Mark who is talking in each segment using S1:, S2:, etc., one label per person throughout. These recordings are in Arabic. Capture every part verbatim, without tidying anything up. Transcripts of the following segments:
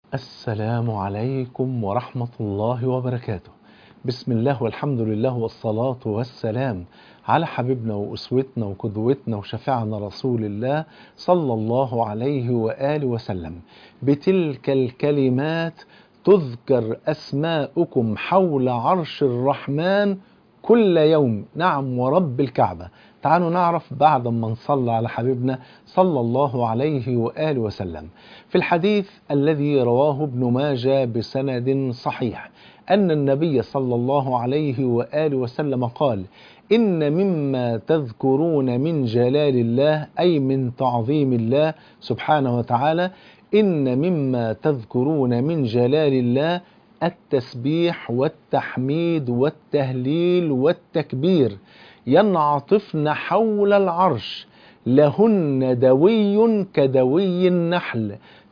S1: السلام عليكم ورحمة الله وبركاته. بسم الله والحمد لله والصلاة والسلام على حبيبنا وأسوتنا وقدوتنا وشفيعنا رسول الله صلى الله عليه وآله وسلم. بتلك الكلمات تذكر أسماؤكم حول عرش الرحمن كل يوم. نعم ورب الكعبة. تعالوا نعرف بعد ما نصلي على حبيبنا صلى الله عليه وآله وسلم. في الحديث الذي رواه ابن ماجه بسند صحيح أن النبي صلى الله عليه وآله وسلم قال: إن مما تذكرون من جلال الله، أي من تعظيم الله سبحانه وتعالى، إن مما تذكرون من جلال الله التسبيح والتحميد والتهليل والتكبير، ينعطفن حول العرش، لهن دوي كدوي النحل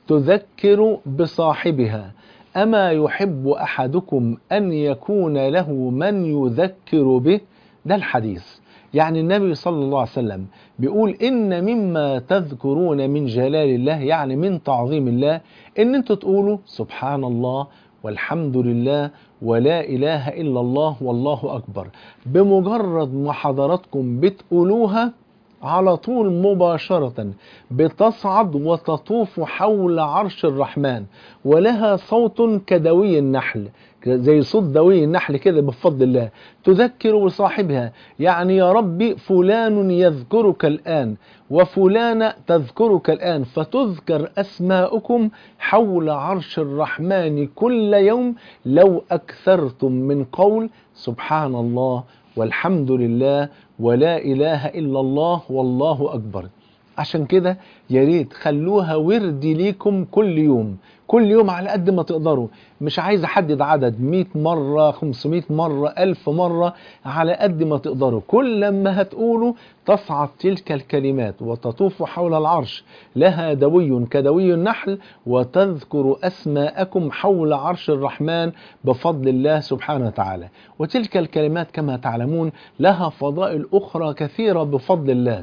S1: تذكر بصاحبها. أما يحب أحدكم أن يكون له من يذكر به؟ ده الحديث. يعني النبي صلى الله عليه وسلم بيقول إن مما تذكرون من جلال الله، يعني من تعظيم الله، إن أنتوا تقولوا سبحان الله والحمد لله ولا إله إلا الله والله أكبر. بمجرد ما حضراتكم بتقولوها على طول مباشرة بتصعد وتطوف حول عرش الرحمن، ولها صوت كدوي النحل، زي صوت دوي النحل كده بفضل الله، تذكر بصاحبها. يعني يا ربي فلان يذكرك الآن وفلانة تذكرك الآن، فتذكر أسماؤكم حول عرش الرحمن كل يوم لو أكثرتم من قول سبحان الله والحمد لله ولا إله إلا الله والله أكبر. عشان كده يا ريت خلوها ورد ليكم كل يوم، كل يوم على قد ما تقدروا. مش عايز احدد عدد، مئة مرة، خمسمئة مرة، ألف مرة، على قد ما تقدروا. كل لما هتقولوا تصعد تلك الكلمات وتطوف حول العرش، لها دوي كدوي النحل، وتذكر أسماءكم حول عرش الرحمن بفضل الله سبحانه وتعالى. وتلك الكلمات كما تعلمون لها فضائل أخرى كثيرة بفضل الله.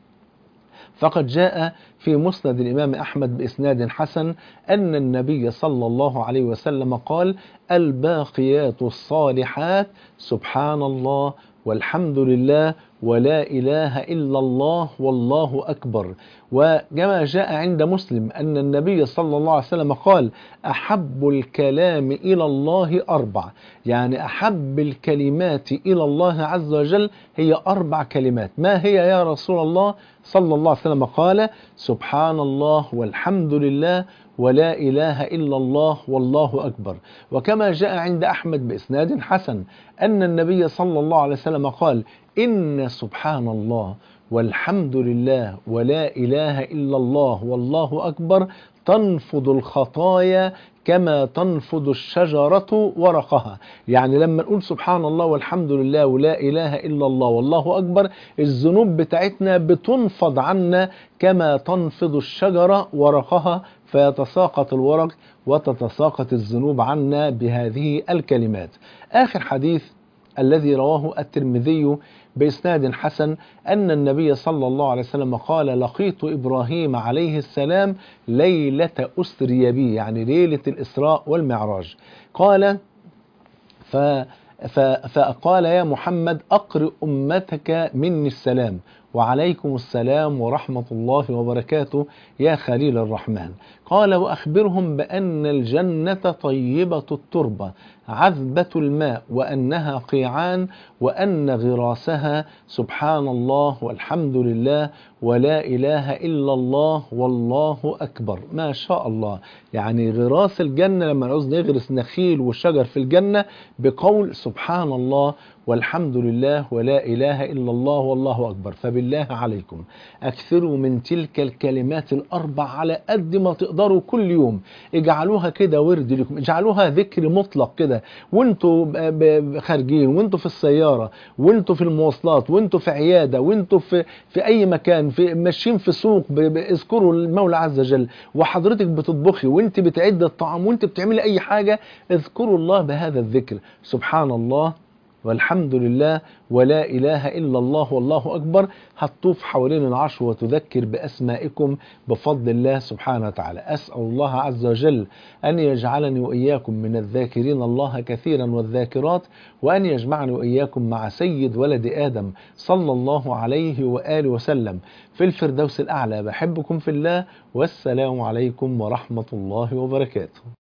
S1: فقد جاء في مسند الإمام أحمد بإسناد حسن أن النبي صلى الله عليه وسلم قال: الباقيات الصالحات سبحان الله والحمد لله ولا إله إلا الله والله أكبر. وكما جاء عند مسلم أن النبي صلى الله عليه وسلم قال: أحب الكلام إلى الله أربع، يعني أحب الكلمات إلى الله عز وجل هي أربع كلمات. ما هي يا رسول الله صلى الله عليه وسلم؟ قال: سبحان الله والحمد لله ولا إله إلا الله والله أكبر. وكما جاء عند أحمد بإسناد حسن أن النبي صلى الله عليه وسلم قال: إن سبحان الله والحمد لله ولا إله إلا الله والله أكبر تنفض الخطايا كما تنفض الشجرة ورقها. يعني لما نقول سبحان الله والحمد لله ولا إله إلا الله والله أكبر، الذنوب بتاعتنا بتنفض عنا كما تنفض الشجرة ورقها، فيتساقط الورق وتتساقط الذنوب عنا بهذه الكلمات. آخر حديث الذي رواه الترمذي بإسناد حسن أن النبي صلى الله عليه وسلم قال: لقيت إبراهيم عليه السلام ليلة أسري بي، يعني ليلة الإسراء والمعراج. قال ف ف فقال: يا محمد أقرئ أمتك مني السلام. وعليكم السلام ورحمة الله وبركاته يا خليل الرحمن. قال: وأخبرهم بأن الجنة طيبة التربة عذبة الماء، وأنها قيعان، وأن غراسها سبحان الله والحمد لله ولا إله إلا الله والله أكبر. ما شاء الله. يعني غراس الجنة لما نعوز نغرس نخيل وشجر في الجنة بقول سبحان الله والحمد لله ولا إله إلا الله والله أكبر. فبالله عليكم أكثروا من تلك الكلمات الأربع على قد ما تقدروا كل يوم. اجعلوها كده ورد لكم، اجعلوها ذكر مطلق كده، وانتوا خارجين، وانتوا في السيارة، وانتوا في المواصلات، وانتوا في عيادة، وانتوا في في أي مكان، في ماشيين في سوق، اذكروا المولى عز وجل. وحضرتك بتطبخي وانت بتعد الطعام وانت بتعملي أي حاجة، اذكروا الله بهذا الذكر: سبحان الله والحمد لله ولا إله إلا الله والله أكبر، هتطوف حوالين العرش وتذكر بأسمائكم بفضل الله سبحانه وتعالى. أسأل الله عز وجل أن يجعلني وإياكم من الذاكرين الله كثيرا والذاكرات، وأن يجمعني وإياكم مع سيد ولد آدم صلى الله عليه وآله وسلم في الفردوس الأعلى. بحبكم في الله، والسلام عليكم ورحمة الله وبركاته.